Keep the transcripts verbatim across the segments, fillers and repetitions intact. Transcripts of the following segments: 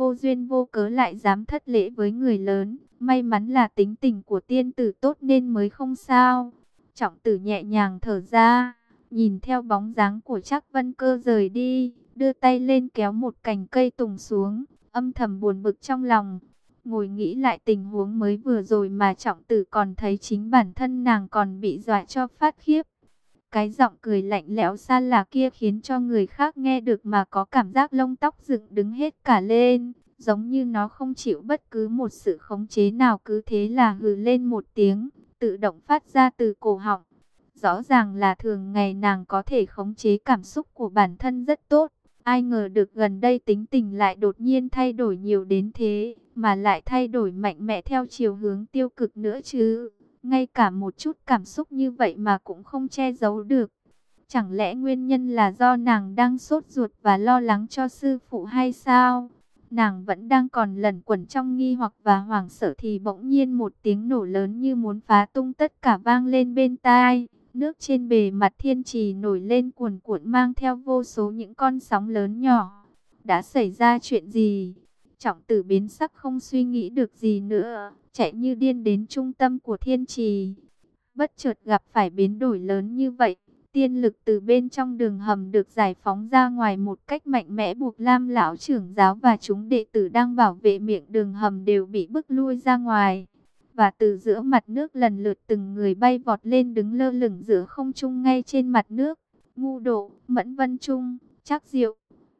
vô duyên vô cớ lại dám thất lễ với người lớn. May mắn là tính tình của tiên tử tốt nên mới không sao. Trọng tử nhẹ nhàng thở ra, nhìn theo bóng dáng của Trác Vân Cơ rời đi, đưa tay lên kéo một cành cây tùng xuống, âm thầm buồn bực trong lòng. Ngồi nghĩ lại tình huống mới vừa rồi mà Trọng tử còn thấy chính bản thân nàng còn bị dọa cho phát khiếp. Cái giọng cười lạnh lẽo xa lạ kia khiến cho người khác nghe được mà có cảm giác lông tóc dựng đứng hết cả lên, giống như nó không chịu bất cứ một sự khống chế nào, cứ thế là hừ lên một tiếng, tự động phát ra từ cổ họng. Rõ ràng là thường ngày nàng có thể khống chế cảm xúc của bản thân rất tốt, ai ngờ được gần đây tính tình lại đột nhiên thay đổi nhiều đến thế, mà lại thay đổi mạnh mẽ theo chiều hướng tiêu cực nữa chứ. Ngay cả một chút cảm xúc như vậy mà cũng không che giấu được. Chẳng lẽ nguyên nhân là do nàng đang sốt ruột và lo lắng cho sư phụ hay sao? Nàng vẫn đang còn lẩn quẩn trong nghi hoặc và hoảng sợ thì bỗng nhiên một tiếng nổ lớn như muốn phá tung tất cả vang lên bên tai. Nước trên bề mặt thiên trì nổi lên cuồn cuộn mang theo vô số những con sóng lớn nhỏ. Đã xảy ra chuyện gì? Trọng tử biến sắc không suy nghĩ được gì nữa, chạy như điên đến trung tâm của thiên trì. Bất chợt gặp phải biến đổi lớn như vậy, tiên lực từ bên trong đường hầm được giải phóng ra ngoài một cách mạnh mẽ, buộc Lam lão trưởng giáo và chúng đệ tử đang bảo vệ miệng đường hầm đều bị bức lui ra ngoài. Và từ giữa mặt nước lần lượt từng người bay vọt lên đứng lơ lửng giữa không trung ngay trên mặt nước. Ngu Độ, Mẫn Vân Trung, Trác Diệu.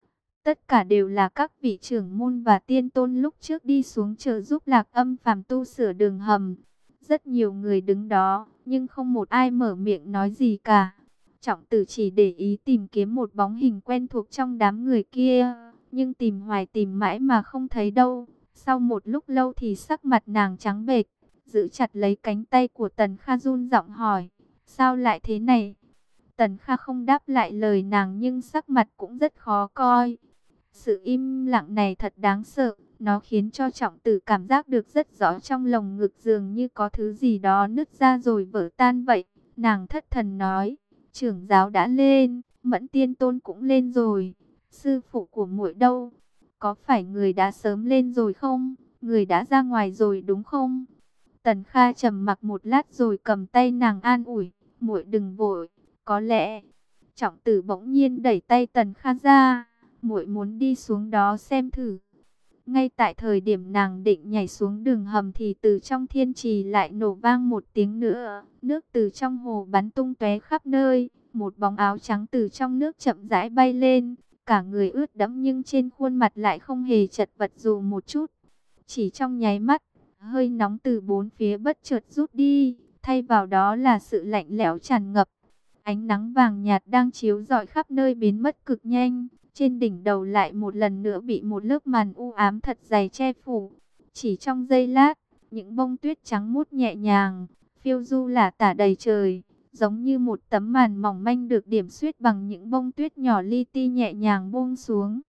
Tất cả đều là các vị trưởng môn và tiên tôn lúc trước đi xuống trợ giúp Lạc Âm phàm tu sửa đường hầm. Rất nhiều người đứng đó, nhưng không một ai mở miệng nói gì cả. Trọng tử chỉ để ý tìm kiếm một bóng hình quen thuộc trong đám người kia, nhưng tìm hoài tìm mãi mà không thấy đâu. Sau một lúc lâu thì sắc mặt nàng trắng bệch, giữ chặt lấy cánh tay của Tần Kha run giọng hỏi, sao lại thế này? Tần Kha không đáp lại lời nàng nhưng sắc mặt cũng rất khó coi. Sự im lặng này thật đáng sợ, nó khiến cho Trọng tử cảm giác được rất rõ trong lồng ngực dường như có thứ gì đó nứt ra rồi vỡ tan vậy. Nàng thất thần nói, trưởng giáo đã lên, Mẫn tiên tôn cũng lên rồi, sư phụ của muội đâu? Có phải người đã sớm lên rồi không? Người đã ra ngoài rồi đúng không? Tần Kha trầm mặc một lát rồi cầm tay nàng an ủi, muội đừng vội, có lẽ. Trọng tử bỗng nhiên đẩy tay Tần Kha ra, muội muốn đi xuống đó xem thử. Ngay tại thời điểm nàng định nhảy xuống đường hầm thì từ trong thiên trì lại nổ vang một tiếng nữa, nước từ trong hồ bắn tung tóe khắp nơi, một bóng áo trắng từ trong nước chậm rãi bay lên, cả người ướt đẫm nhưng trên khuôn mặt lại không hề chật vật dù một chút. Chỉ trong nháy mắt, hơi nóng từ bốn phía bất chợt rút đi, thay vào đó là sự lạnh lẽo tràn ngập. Ánh nắng vàng nhạt đang chiếu rọi khắp nơi biến mất cực nhanh, trên đỉnh đầu lại một lần nữa bị một lớp màn u ám thật dày che phủ. Chỉ trong giây lát, những bông tuyết trắng muốt nhẹ nhàng, phiêu du lả tả đầy trời, giống như một tấm màn mỏng manh được điểm xuyết bằng những bông tuyết nhỏ li ti nhẹ nhàng buông xuống.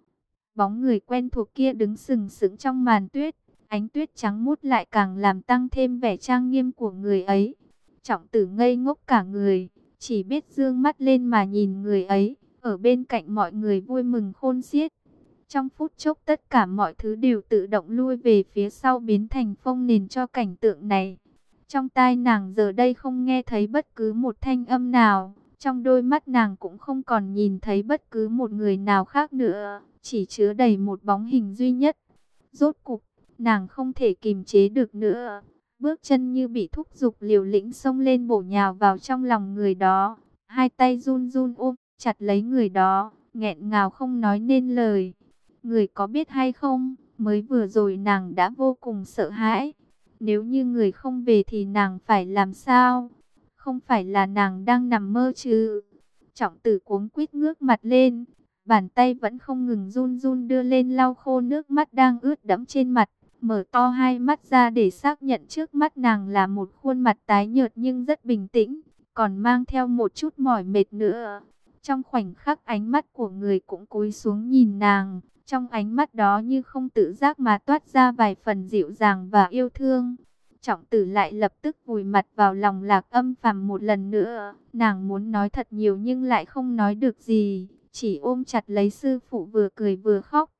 Bóng người quen thuộc kia đứng sừng sững trong màn tuyết, ánh tuyết trắng muốt lại càng làm tăng thêm vẻ trang nghiêm của người ấy. Trọng tử ngây ngốc cả người, chỉ biết dương mắt lên mà nhìn người ấy, ở bên cạnh mọi người vui mừng khôn xiết. Trong phút chốc tất cả mọi thứ đều tự động lui về phía sau biến thành phông nền cho cảnh tượng này. Trong tai nàng giờ đây không nghe thấy bất cứ một thanh âm nào, trong đôi mắt nàng cũng không còn nhìn thấy bất cứ một người nào khác nữa, chỉ chứa đầy một bóng hình duy nhất. Rốt cục, nàng không thể kìm chế được nữa, bước chân như bị thúc giục liều lĩnh xông lên bổ nhào vào trong lòng người đó, hai tay run run ôm chặt lấy người đó, nghẹn ngào không nói nên lời. Người có biết hay không, mới vừa rồi nàng đã vô cùng sợ hãi. Nếu như người không về thì nàng phải làm sao? Không phải là nàng đang nằm mơ chứ? Trọng tử cuống quýt ngước mặt lên, bàn tay vẫn không ngừng run run đưa lên lau khô nước mắt đang ướt đẫm trên mặt, mở to hai mắt ra để xác nhận trước mắt nàng là một khuôn mặt tái nhợt nhưng rất bình tĩnh, còn mang theo một chút mỏi mệt nữa. Trong khoảnh khắc ánh mắt của người cũng cúi xuống nhìn nàng, trong ánh mắt đó như không tự giác mà toát ra vài phần dịu dàng và yêu thương. Trọng tử lại lập tức vùi mặt vào lòng Lạc Âm phàm một lần nữa, nàng muốn nói thật nhiều nhưng lại không nói được gì, chỉ ôm chặt lấy sư phụ vừa cười vừa khóc.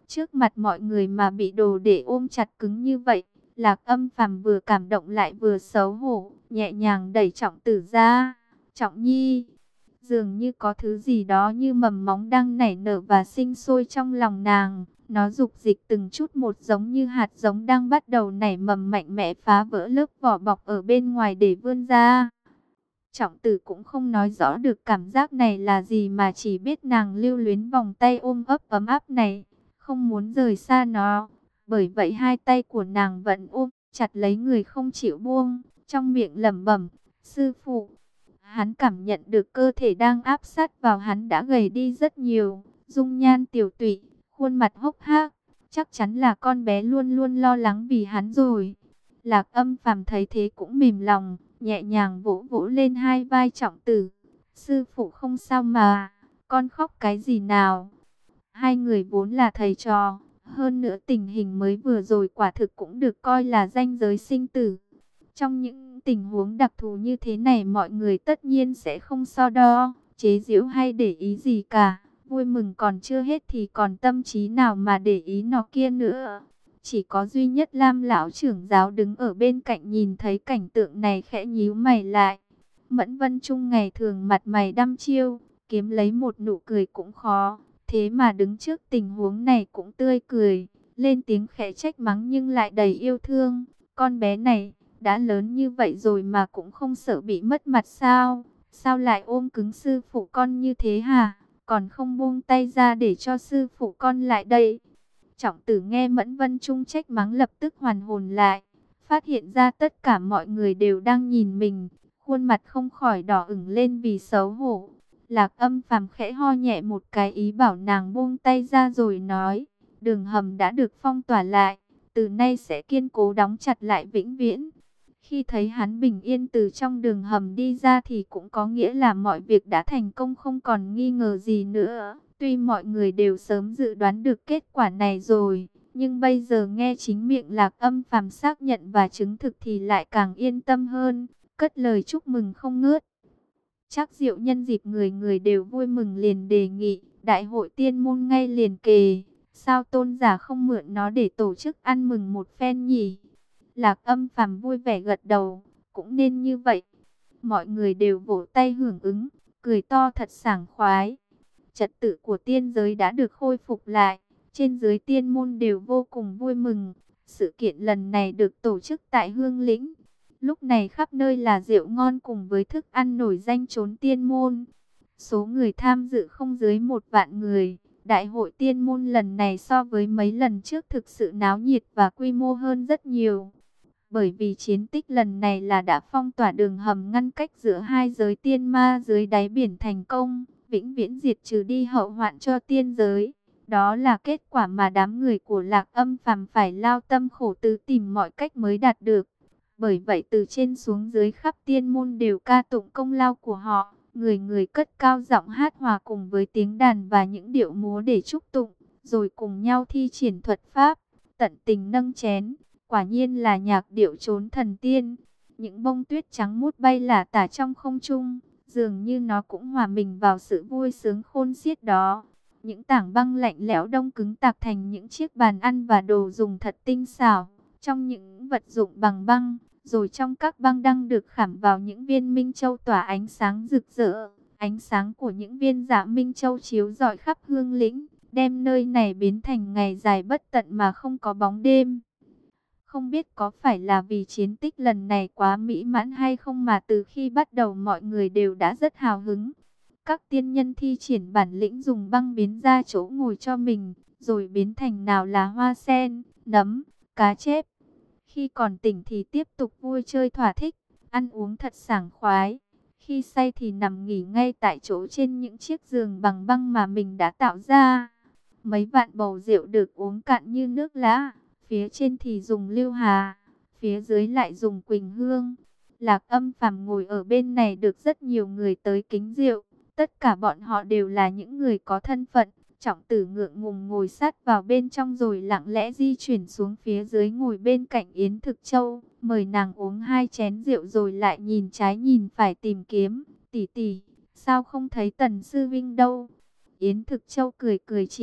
Trước mặt mọi người mà bị đồ để ôm chặt cứng như vậy, Lạc Âm Phàm vừa cảm động lại vừa xấu hổ, nhẹ nhàng đẩy Trọng Tử ra. Trọng Nhi, dường như có thứ gì đó như mầm móng đang nảy nở và sinh sôi trong lòng nàng. Nó dục dịch từng chút một, giống như hạt giống đang bắt đầu nảy mầm mạnh mẽ, phá vỡ lớp vỏ bọc ở bên ngoài để vươn ra. Trọng Tử cũng không nói rõ được cảm giác này là gì, mà chỉ biết nàng lưu luyến vòng tay ôm ấp ấm áp này, không muốn rời xa nó. Bởi vậy hai tay của nàng vẫn ôm chặt lấy người không chịu buông, trong miệng lẩm bẩm: "Sư phụ." Hắn cảm nhận được cơ thể đang áp sát vào hắn đã gầy đi rất nhiều, dung nhan tiểu tụy, khuôn mặt hốc hác, chắc chắn là con bé luôn luôn lo lắng vì hắn rồi. Lạc Âm Phàm thấy thế cũng mềm lòng, nhẹ nhàng vỗ vỗ lên hai vai Trọng Tử. "Sư phụ không sao mà, con khóc cái gì nào?" Hai người vốn là thầy trò, hơn nữa tình hình mới vừa rồi quả thực cũng được coi là ranh giới sinh tử. Trong những tình huống đặc thù như thế này, mọi người tất nhiên sẽ không so đo, chế giễu hay để ý gì cả. Vui mừng còn chưa hết thì còn tâm trí nào mà để ý nó kia nữa. Chỉ có duy nhất Lam lão trưởng giáo đứng ở bên cạnh, nhìn thấy cảnh tượng này khẽ nhíu mày lại. Mẫn Vân Trung ngày thường mặt mày đăm chiêu, kiếm lấy một nụ cười cũng khó. Thế mà đứng trước tình huống này cũng tươi cười, lên tiếng khẽ trách mắng nhưng lại đầy yêu thương. Con bé này, đã lớn như vậy rồi mà cũng không sợ bị mất mặt sao? Sao lại ôm cứng sư phụ con như thế hả? Còn không buông tay ra để cho sư phụ con lại đây. Trọng Tử nghe Mẫn Vân Trung trách mắng lập tức hoàn hồn lại, phát hiện ra tất cả mọi người đều đang nhìn mình, khuôn mặt không khỏi đỏ ửng lên vì xấu hổ. Lạc Âm Phàm khẽ ho nhẹ một cái ý bảo nàng buông tay ra rồi nói: "Đường hầm đã được phong tỏa lại, từ nay sẽ kiên cố đóng chặt lại vĩnh viễn." Khi thấy hắn bình yên từ trong đường hầm đi ra thì cũng có nghĩa là mọi việc đã thành công, không còn nghi ngờ gì nữa. Tuy mọi người đều sớm dự đoán được kết quả này rồi, nhưng bây giờ nghe chính miệng Lạc Âm Phàm xác nhận và chứng thực thì lại càng yên tâm hơn, cất lời chúc mừng không ngớt. Chắc Diệu nhân dịp người người đều vui mừng liền đề nghị, đại hội tiên môn ngay liền kề, sao tôn giả không mượn nó để tổ chức ăn mừng một phen nhỉ? Lạc Âm Phàm vui vẻ gật đầu, cũng nên như vậy. Mọi người đều vỗ tay hưởng ứng, cười to thật sảng khoái. Trật tự của tiên giới đã được khôi phục lại, trên dưới tiên môn đều vô cùng vui mừng. Sự kiện lần này được tổ chức tại Hương Lĩnh. Lúc này khắp nơi là rượu ngon cùng với thức ăn nổi danh chốn tiên môn. Số người tham dự không dưới một vạn người. Đại hội tiên môn lần này so với mấy lần trước thực sự náo nhiệt và quy mô hơn rất nhiều. Bởi vì chiến tích lần này là đã phong tỏa đường hầm ngăn cách giữa hai giới tiên ma dưới đáy biển thành công, vĩnh viễn diệt trừ đi hậu hoạn cho tiên giới. Đó là kết quả mà đám người của Lạc Âm Phàm phải lao tâm khổ tứ tìm mọi cách mới đạt được. Bởi vậy từ trên xuống dưới khắp tiên môn đều ca tụng công lao của họ, người người cất cao giọng hát hòa cùng với tiếng đàn và những điệu múa để chúc tụng, rồi cùng nhau thi triển thuật pháp, tận tình nâng chén. Quả nhiên là nhạc điệu trốn thần tiên. Những bông tuyết trắng mút bay lả tả trong không trung, dường như nó cũng hòa mình vào sự vui sướng khôn xiết đó. Những tảng băng lạnh lẽo đông cứng tạc thành những chiếc bàn ăn và đồ dùng thật tinh xảo. Trong những vật dụng bằng băng, rồi trong các băng đăng được khảm vào những viên minh châu tỏa ánh sáng rực rỡ. Ánh sáng của những viên dạ minh châu chiếu rọi khắp Hương Lĩnh, đem nơi này biến thành ngày dài bất tận mà không có bóng đêm. Không biết có phải là vì chiến tích lần này quá mỹ mãn hay không mà từ khi bắt đầu mọi người đều đã rất hào hứng. Các tiên nhân thi triển bản lĩnh dùng băng biến ra chỗ ngồi cho mình, rồi biến thành nào là hoa sen, nấm, cá chép. Khi còn tỉnh thì tiếp tục vui chơi thỏa thích, ăn uống thật sảng khoái. Khi say thì nằm nghỉ ngay tại chỗ trên những chiếc giường bằng băng mà mình đã tạo ra. Mấy vạn bầu rượu được uống cạn như nước lã. Phía trên thì dùng lưu hà, phía dưới lại dùng quỳnh hương. Lạc Âm Phàm ngồi ở bên này được rất nhiều người tới kính rượu. Tất cả bọn họ đều là những người có thân phận. Trọng Tử ngượng ngùng ngồi sát vào bên trong rồi lặng lẽ di chuyển xuống phía dưới ngồi bên cạnh Yến Thực Châu. Mời nàng uống hai chén rượu rồi lại nhìn trái nhìn phải tìm kiếm. Tỷ tỷ, sao không thấy Tần Sư Vinh đâu? Yến Thực Châu cười cười chỉ,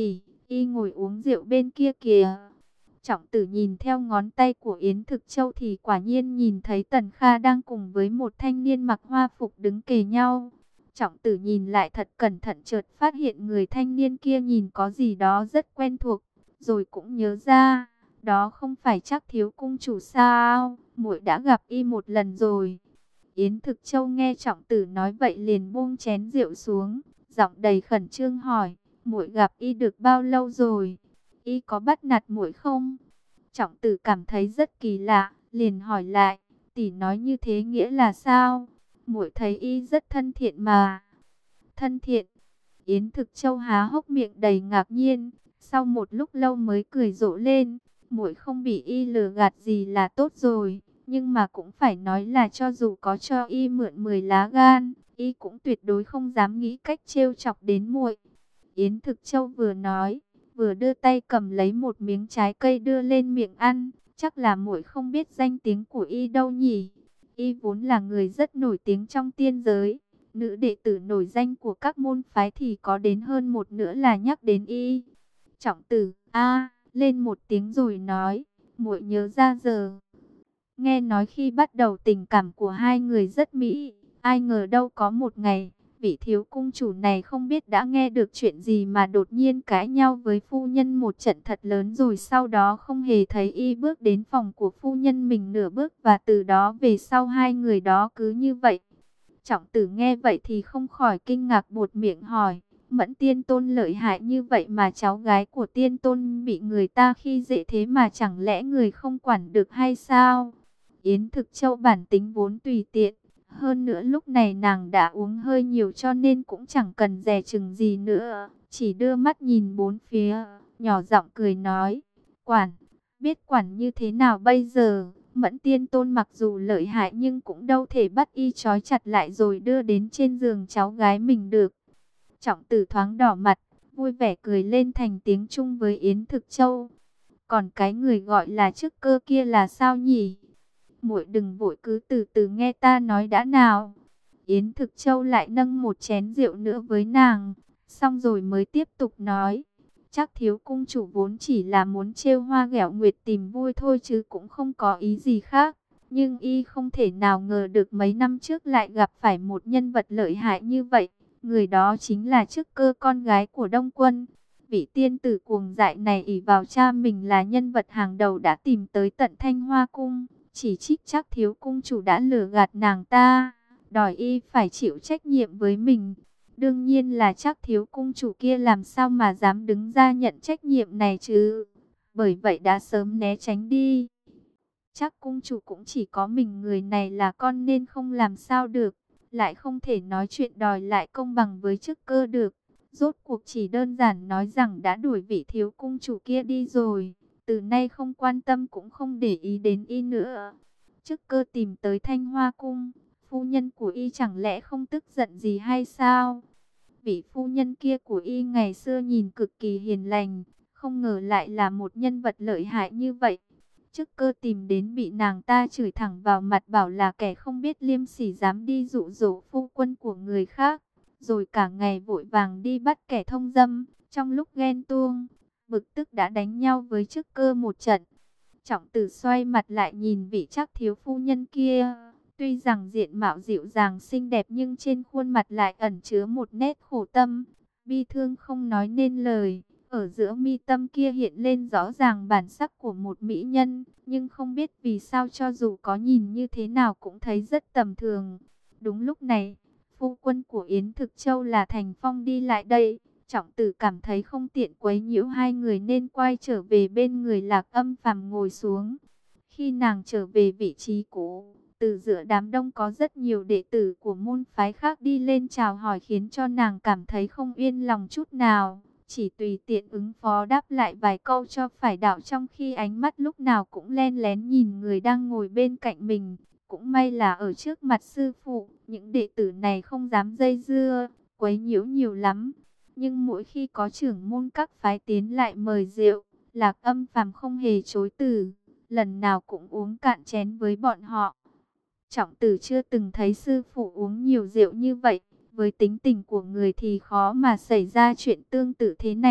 Y ngồi uống rượu bên kia kìa. Trọng tử nhìn theo ngón tay của Yến Thực Châu thì quả nhiên nhìn thấy Tần Kha đang cùng với một thanh niên mặc hoa phục đứng kề nhau. Trọng tử nhìn lại thật cẩn thận, chợt phát hiện người thanh niên kia nhìn có gì đó rất quen thuộc. Rồi cũng nhớ ra, đó không phải Trác thiếu cung chủ sao, muội đã gặp y một lần rồi. Yến Thực Châu nghe Trọng tử nói vậy liền buông chén rượu xuống, giọng đầy khẩn trương hỏi, muội gặp y được bao lâu rồi? Y có bắt nạt muội không? Trọng tử cảm thấy rất kỳ lạ, liền hỏi lại, tỷ nói như thế nghĩa là sao? Muội thấy y rất thân thiện mà. Thân thiện? Yến Thực Châu há hốc miệng đầy ngạc nhiên, sau một lúc lâu mới cười rộ lên, muội không bị y lừa gạt gì là tốt rồi, nhưng mà cũng phải nói là cho dù có cho y mượn mười lá gan, y cũng tuyệt đối không dám nghĩ cách trêu chọc đến muội. Yến Thực Châu vừa nói, vừa đưa tay cầm lấy một miếng trái cây đưa lên miệng ăn, chắc là muội không biết danh tiếng của y đâu nhỉ. Y vốn là người rất nổi tiếng trong tiên giới, nữ đệ tử nổi danh của các môn phái thì có đến hơn một nửa là nhắc đến y. Trọng tử a lên một tiếng rồi nói, muội nhớ ra giờ. Nghe nói khi bắt đầu tình cảm của hai người rất mỹ, ai ngờ đâu có một ngày, vị thiếu cung chủ này không biết đã nghe được chuyện gì mà đột nhiên cãi nhau với phu nhân một trận thật lớn, rồi sau đó không hề thấy y bước đến phòng của phu nhân mình nửa bước, và từ đó về sau hai người đó cứ như vậy. Trọng tử nghe vậy thì không khỏi kinh ngạc, buột miệng hỏi, Mẫn Tiên Tôn lợi hại như vậy mà cháu gái của Tiên Tôn bị người ta khi dễ thế mà chẳng lẽ người không quản được hay sao? Yến Thực Châu bản tính vốn tùy tiện, hơn nữa lúc này nàng đã uống hơi nhiều cho nên cũng chẳng cần dè chừng gì nữa, chỉ đưa mắt nhìn bốn phía, nhỏ giọng cười nói, quản, biết quản như thế nào bây giờ? Mẫn Tiên Tôn mặc dù lợi hại nhưng cũng đâu thể bắt y trói chặt lại rồi đưa đến trên giường cháu gái mình được. Trọng tử thoáng đỏ mặt, vui vẻ cười lên thành tiếng Trung với Yến Thực Châu. Còn cái người gọi là chức cơ kia là sao nhỉ? Muội đừng vội, cứ từ từ nghe ta nói đã nào. Yến Thực Châu lại nâng một chén rượu nữa với nàng, xong rồi mới tiếp tục nói. Chắc thiếu cung chủ vốn chỉ là muốn trêu Hoa ghẹo nguyệt tìm vui thôi chứ cũng không có ý gì khác. Nhưng y không thể nào ngờ được mấy năm trước lại gặp phải một nhân vật lợi hại như vậy. Người đó chính là chức cơ, con gái của Đông Quân. Vị tiên tử cuồng dại này ỷ vào cha mình là nhân vật hàng đầu đã tìm tới tận Thanh Hoa Cung, chỉ trích chắc thiếu cung chủ đã lừa gạt nàng ta, đòi y phải chịu trách nhiệm với mình. Đương nhiên là chắc thiếu cung chủ kia làm sao mà dám đứng ra nhận trách nhiệm này chứ, bởi vậy đã sớm né tránh đi. Chắc cung chủ cũng chỉ có mình người này là con nên không làm sao được, lại không thể nói chuyện đòi lại công bằng với chức cơ được. Rốt cuộc chỉ đơn giản nói rằng đã đuổi vị thiếu cung chủ kia đi rồi, từ nay không quan tâm cũng không để ý đến y nữa. Chức cơ tìm tới Thanh Hoa Cung, phu nhân của y chẳng lẽ không tức giận gì hay sao? Vị phu nhân kia của y ngày xưa nhìn cực kỳ hiền lành, không ngờ lại là một nhân vật lợi hại như vậy. Chức cơ tìm đến bị nàng ta chửi thẳng vào mặt, bảo là kẻ không biết liêm sỉ dám đi dụ dỗ phu quân của người khác, rồi cả ngày vội vàng đi bắt kẻ thông dâm. Trong lúc ghen tuông, bực tức đã đánh nhau với chức cơ một trận. Trọng tử xoay mặt lại nhìn vị Trác thiếu phu nhân kia, tuy rằng diện mạo dịu dàng xinh đẹp nhưng trên khuôn mặt lại ẩn chứa một nét khổ tâm, bi thương không nói nên lời. Ở giữa mi tâm kia hiện lên rõ ràng bản sắc của một mỹ nhân, nhưng không biết vì sao cho dù có nhìn như thế nào cũng thấy rất tầm thường. Đúng lúc này, phu quân của Yến Thực Châu là Thành Phong đi lại đây. Trọng tử cảm thấy không tiện quấy nhiễu hai người nên quay trở về bên người Lạc Âm Phàm ngồi xuống. Khi nàng trở về vị trí cũ, từ giữa đám đông có rất nhiều đệ tử của môn phái khác đi lên chào hỏi, khiến cho nàng cảm thấy không yên lòng chút nào. Chỉ tùy tiện ứng phó đáp lại vài câu cho phải đạo, trong khi ánh mắt lúc nào cũng len lén nhìn người đang ngồi bên cạnh mình. Cũng may là ở trước mặt sư phụ, những đệ tử này không dám dây dưa, quấy nhiễu nhiều lắm. Nhưng mỗi khi có trưởng môn các phái tiến lại mời rượu, Lạc Âm Phàm không hề chối từ, lần nào cũng uống cạn chén với bọn họ. Trọng tử chưa từng thấy sư phụ uống nhiều rượu như vậy, với tính tình của người thì khó mà xảy ra chuyện tương tự thế này.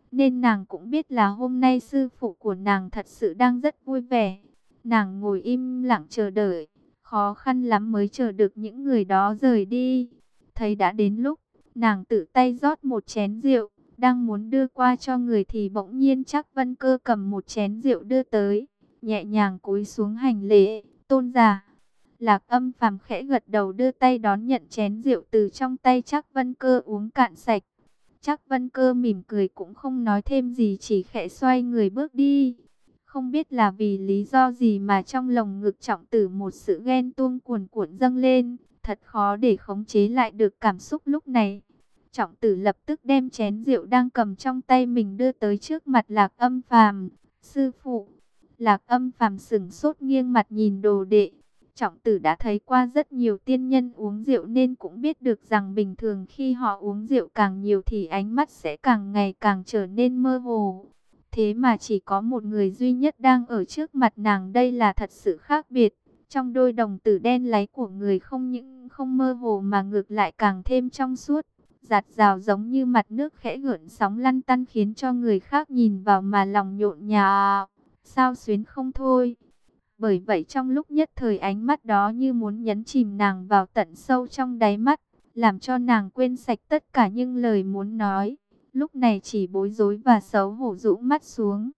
nên nàng cũng biết là hôm nay sư phụ của nàng thật sự đang rất vui vẻ. Nàng ngồi im lặng chờ đợi, khó khăn lắm mới chờ được những người đó rời đi. Thấy đã đến lúc, nàng tự tay rót một chén rượu, đang muốn đưa qua cho người thì bỗng nhiên Trác Vân Cơ cầm một chén rượu đưa tới, nhẹ nhàng cúi xuống hành lễ, tôn giả. Lạc Âm Phàm khẽ gật đầu đưa tay đón nhận chén rượu từ trong tay Trác Vân Cơ uống cạn sạch. Trác Vân Cơ mỉm cười cũng không nói thêm gì, chỉ khẽ xoay người bước đi. Không biết là vì lý do gì mà trong lồng ngực Trọng Tử một sự ghen tuông cuồn cuộn dâng lên, thật khó để khống chế lại được cảm xúc lúc này. Trọng Tử lập tức đem chén rượu đang cầm trong tay mình đưa tới trước mặt Lạc Âm Phàm. Sư phụ. Lạc Âm Phàm sững sốt nghiêng mặt nhìn đồ đệ. Trọng Tử đã thấy qua rất nhiều tiên nhân uống rượu nên cũng biết được rằng bình thường khi họ uống rượu càng nhiều thì ánh mắt sẽ càng ngày càng trở nên mơ hồ. Thế mà chỉ có một người duy nhất đang ở trước mặt nàng, đây là thật sự khác biệt. Trong đôi đồng tử đen láy của người không những không mơ hồ mà ngược lại càng thêm trong suốt, dạt dào giống như mặt nước khẽ gợn sóng lăn tăn, khiến cho người khác nhìn vào mà lòng nhộn nhạo, sao xuyến không thôi. Bởi vậy trong lúc nhất thời ánh mắt đó như muốn nhấn chìm nàng vào tận sâu trong đáy mắt, làm cho nàng quên sạch tất cả những lời muốn nói. Lúc này chỉ bối rối và xấu hổ rũ mắt xuống.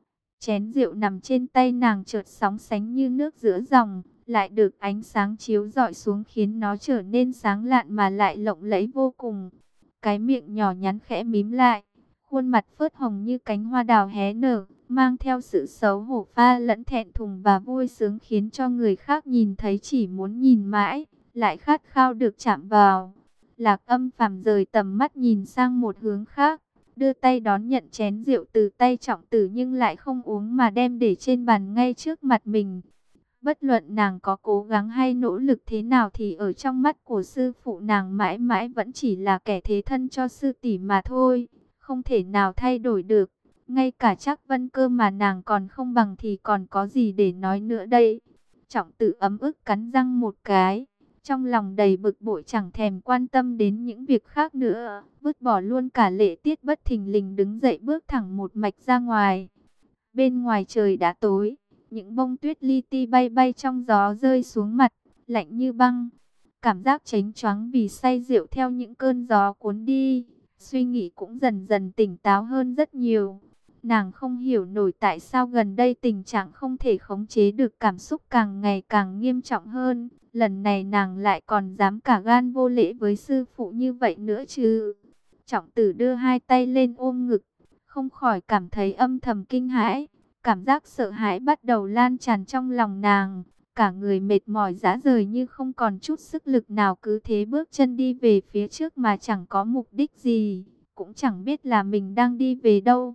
Chén rượu nằm trên tay nàng chợt sóng sánh như nước giữa dòng, lại được ánh sáng chiếu rọi xuống khiến nó trở nên sáng lạn mà lại lộng lẫy vô cùng. Cái miệng nhỏ nhắn khẽ mím lại, khuôn mặt phớt hồng như cánh hoa đào hé nở, mang theo sự xấu hổ pha lẫn thẹn thùng và vui sướng, khiến cho người khác nhìn thấy chỉ muốn nhìn mãi, lại khát khao được chạm vào. Lạc Âm Phàm rời tầm mắt nhìn sang một hướng khác, đưa tay đón nhận chén rượu từ tay Trọng Tử nhưng lại không uống mà đem để trên bàn ngay trước mặt mình. Bất luận nàng có cố gắng hay nỗ lực thế nào thì ở trong mắt của sư phụ nàng mãi mãi vẫn chỉ là kẻ thế thân cho sư tỷ mà thôi, không thể nào thay đổi được. Ngay cả Trác Vân Cơ mà nàng còn không bằng thì còn có gì để nói nữa đây. Trọng Tử ấm ức cắn răng một cái, trong lòng đầy bực bội, chẳng thèm quan tâm đến những việc khác nữa, vứt bỏ luôn cả Lệ Tiết, bất thình lình đứng dậy bước thẳng một mạch ra ngoài. Bên ngoài trời đã tối, những bông tuyết li ti bay bay trong gió rơi xuống mặt, lạnh như băng. Cảm giác chánh choáng vì say rượu theo những cơn gió cuốn đi, suy nghĩ cũng dần dần tỉnh táo hơn rất nhiều. Nàng không hiểu nổi tại sao gần đây tình trạng không thể khống chế được cảm xúc càng ngày càng nghiêm trọng hơn. Lần này nàng lại còn dám cả gan vô lễ với sư phụ như vậy nữa chứ. Trọng Tử đưa hai tay lên ôm ngực, không khỏi cảm thấy âm thầm kinh hãi. Cảm giác sợ hãi bắt đầu lan tràn trong lòng nàng. Cả người mệt mỏi rã rời như không còn chút sức lực nào, cứ thế bước chân đi về phía trước mà chẳng có mục đích gì, cũng chẳng biết là mình đang đi về đâu.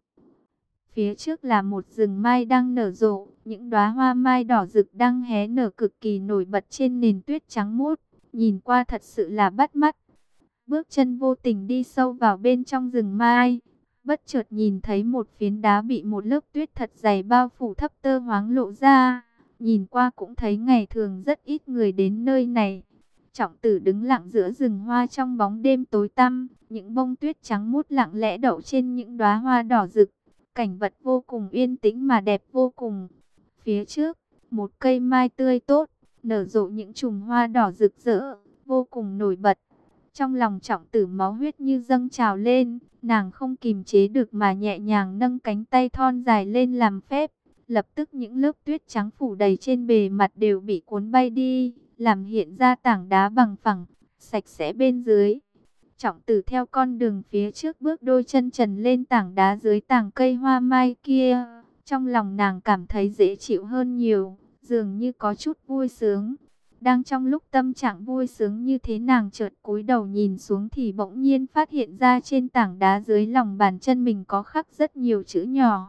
Phía trước là một rừng mai đang nở rộ, những đóa hoa mai đỏ rực đang hé nở cực kỳ nổi bật trên nền tuyết trắng muốt, nhìn qua thật sự là bắt mắt. Bước chân vô tình đi sâu vào bên trong rừng mai, bất chợt nhìn thấy một phiến đá bị một lớp tuyết thật dày bao phủ, thấp tơ hoáng lộ ra. Nhìn qua cũng thấy ngày thường rất ít người đến nơi này. Trọng Tử đứng lặng giữa rừng hoa trong bóng đêm tối tăm, những bông tuyết trắng muốt lặng lẽ đậu trên những đóa hoa đỏ rực. Cảnh vật vô cùng yên tĩnh mà đẹp vô cùng. Phía trước, một cây mai tươi tốt, nở rộ những chùm hoa đỏ rực rỡ, vô cùng nổi bật. Trong lòng Trọng Tử máu huyết như dâng trào lên, nàng không kìm chế được mà nhẹ nhàng nâng cánh tay thon dài lên làm phép. Lập tức những lớp tuyết trắng phủ đầy trên bề mặt đều bị cuốn bay đi, làm hiện ra tảng đá bằng phẳng, sạch sẽ bên dưới. Trọng Tử theo con đường phía trước bước đôi chân trần lên tảng đá dưới tàng cây hoa mai kia. Trong lòng nàng cảm thấy dễ chịu hơn nhiều, dường như có chút vui sướng. Đang trong lúc tâm trạng vui sướng như thế, nàng chợt cúi đầu nhìn xuống thì bỗng nhiên phát hiện ra trên tảng đá dưới lòng bàn chân mình có khắc rất nhiều chữ nhỏ.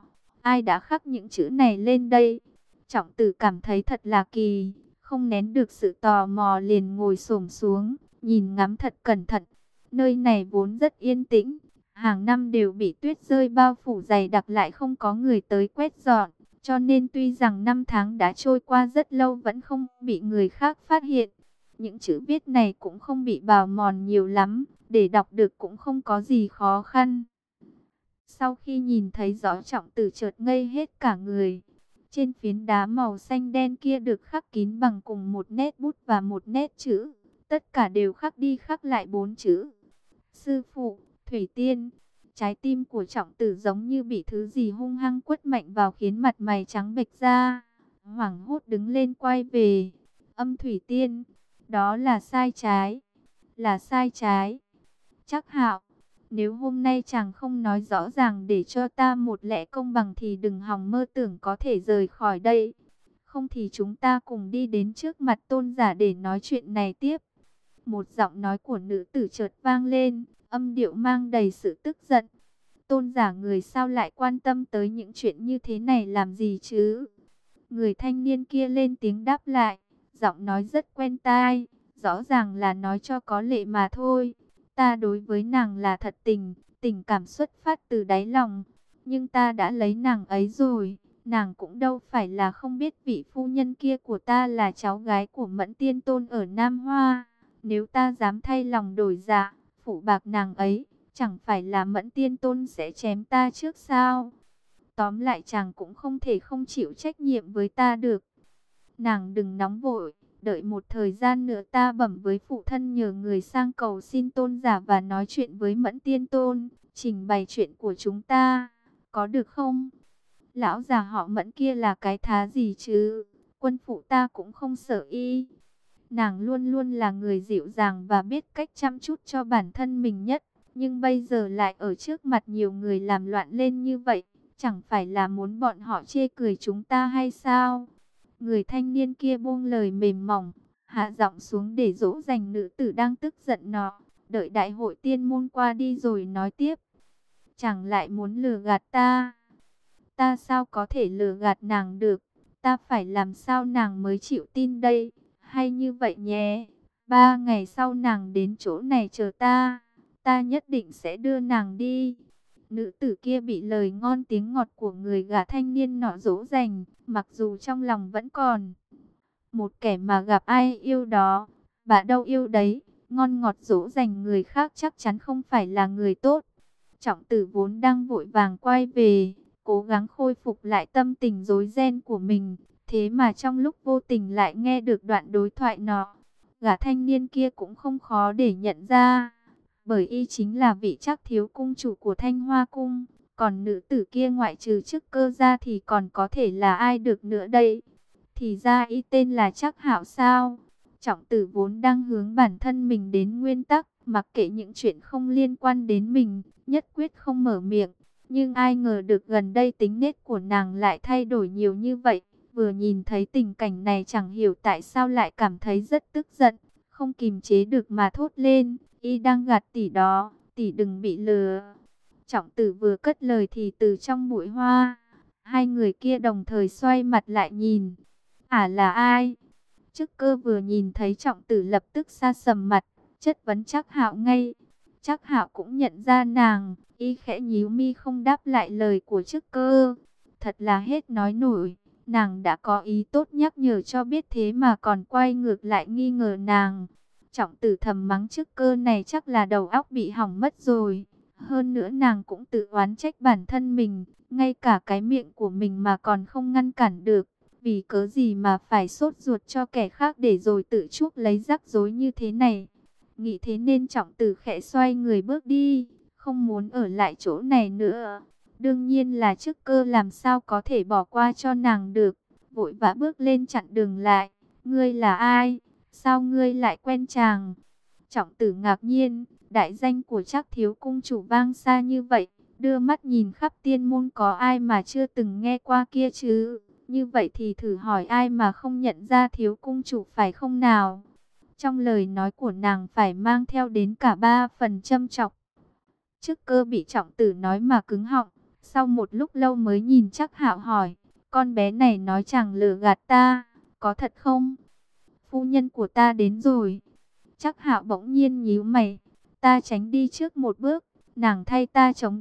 Ai đã khắc những chữ này lên đây? Trọng Tử cảm thấy thật là kỳ, không nén được sự tò mò liền ngồi xổm xuống, nhìn ngắm thật cẩn thận. Nơi này vốn rất yên tĩnh, hàng năm đều bị tuyết rơi bao phủ dày đặc, lại không có người tới quét dọn, cho nên tuy rằng năm tháng đã trôi qua rất lâu vẫn không bị người khác phát hiện. Những chữ viết này cũng không bị bào mòn nhiều lắm, để đọc được cũng không có gì khó khăn. Sau khi nhìn thấy rõ Trọng Tử chợt ngây hết cả người. Trên phiến đá màu xanh đen kia được khắc kín bằng cùng một nét bút và một nét chữ. Tất cả đều khắc đi khắc lại bốn chữ. Sư phụ, Thủy Tiên. Trái tim của Trọng Tử giống như bị thứ gì hung hăng quất mạnh vào khiến mặt mày trắng bệch ra. Hoảng hốt đứng lên quay về. Âm Thủy Tiên, đó là sai trái. Là sai trái. Trác Hạo, nếu hôm nay chàng không nói rõ ràng để cho ta một lẽ công bằng thì đừng hòng mơ tưởng có thể rời khỏi đây. Không thì chúng ta cùng đi đến trước mặt tôn giả để nói chuyện này tiếp. Một giọng nói của nữ tử chợt vang lên, âm điệu mang đầy sự tức giận. Tôn giả người sao lại quan tâm tới những chuyện như thế này làm gì chứ? Người thanh niên kia lên tiếng đáp lại, giọng nói rất quen tai, rõ ràng là nói cho có lệ mà thôi. Ta đối với nàng là thật tình, tình cảm xuất phát từ đáy lòng. Nhưng ta đã lấy nàng ấy rồi, nàng cũng đâu phải là không biết vị phu nhân kia của ta là cháu gái của Mẫn Tiên Tôn ở Nam Hoa. Nếu ta dám thay lòng đổi dạ, phụ bạc nàng ấy, chẳng phải là Mẫn Tiên Tôn sẽ chém ta trước sao? Tóm lại chàng cũng không thể không chịu trách nhiệm với ta được. Nàng đừng nóng vội, đợi một thời gian nữa ta bẩm với phụ thân nhờ người sang cầu xin tôn giả và nói chuyện với Mẫn Tiên Tôn, trình bày chuyện của chúng ta, có được không? Lão già họ Mẫn kia là cái thá gì chứ? Quân phụ ta cũng không sợ y. Nàng luôn luôn là người dịu dàng và biết cách chăm chút cho bản thân mình nhất, nhưng bây giờ lại ở trước mặt nhiều người làm loạn lên như vậy, chẳng phải là muốn bọn họ chê cười chúng ta hay sao? Người thanh niên kia buông lời mềm mỏng, hạ giọng xuống để dỗ dành nữ tử đang tức giận nọ, đợi đại hội tiên môn qua đi rồi nói tiếp. Chẳng lại muốn lừa gạt ta? Ta sao có thể lừa gạt nàng được? Ta phải làm sao nàng mới chịu tin đây? Hay như vậy nhé, ba ngày sau nàng đến chỗ này chờ ta, ta nhất định sẽ đưa nàng đi. Nữ tử kia bị lời ngon tiếng ngọt của người gã thanh niên nọ dỗ dành, mặc dù trong lòng vẫn còn một kẻ mà gặp ai yêu đó, bà đâu yêu đấy, ngon ngọt dỗ dành người khác chắc chắn không phải là người tốt. Trọng Tử vốn đang vội vàng quay về, cố gắng khôi phục lại tâm tình rối ren của mình, thế mà trong lúc vô tình lại nghe được đoạn đối thoại nọ. Gã thanh niên kia cũng không khó để nhận ra, bởi y chính là vị Trác thiếu cung chủ của Thanh Hoa cung, còn nữ tử kia ngoại trừ Chức Cơ ra thì còn có thể là ai được nữa đây? Thì ra y tên là Trác Hạo sao? Trọng Tử vốn đang hướng bản thân mình đến nguyên tắc, mặc kệ những chuyện không liên quan đến mình, nhất quyết không mở miệng. Nhưng ai ngờ được gần đây tính nết của nàng lại thay đổi nhiều như vậy. Vừa nhìn thấy tình cảnh này chẳng hiểu tại sao lại cảm thấy rất tức giận, không kìm chế được mà thốt lên, y đang gạt tỷ đó, tỷ đừng bị lừa. Trọng Tử vừa cất lời thì từ trong bụi hoa, hai người kia đồng thời xoay mặt lại nhìn. À là ai? Chức Cơ vừa nhìn thấy Trọng Tử lập tức sa sầm mặt, chất vấn Trác Hạo ngay. Trác Hạo cũng nhận ra nàng, y khẽ nhíu mi không đáp lại lời của Chức Cơ. Thật là hết nói nổi, nàng đã có ý tốt nhắc nhở cho biết thế mà còn quay ngược lại nghi ngờ nàng. Trọng Tử thầm mắng Chức Cơ này chắc là đầu óc bị hỏng mất rồi. Hơn nữa nàng cũng tự oán trách bản thân mình, ngay cả cái miệng của mình mà còn không ngăn cản được. Vì cớ gì mà phải sốt ruột cho kẻ khác để rồi tự chuốc lấy rắc rối như thế này. Nghĩ thế nên Trọng Tử khẽ xoay người bước đi, không muốn ở lại chỗ này nữa. Đương nhiên là Chức Cơ làm sao có thể bỏ qua cho nàng được, vội vã bước lên chặn đường lại. Ngươi là ai? Sao ngươi lại quen chàng? Trọng Tử ngạc nhiên, đại danh của Trác thiếu cung chủ vang xa như vậy, đưa mắt nhìn khắp tiên môn có ai mà chưa từng nghe qua kia chứ? Như vậy thì thử hỏi ai mà không nhận ra thiếu cung chủ phải không nào? Trong lời nói của nàng phải mang theo đến cả ba phần châm chọc. Chức Cơ bị Trọng Tử nói mà cứng họng, sau một lúc lâu mới nhìn Trác Hạo hỏi, con bé này nói chàng lừa gạt ta, có thật không? Phu nhân của ta đến rồi. Trác Hạo bỗng nhiên nhíu mày, ta tránh đi trước một bước, nàng thay ta chống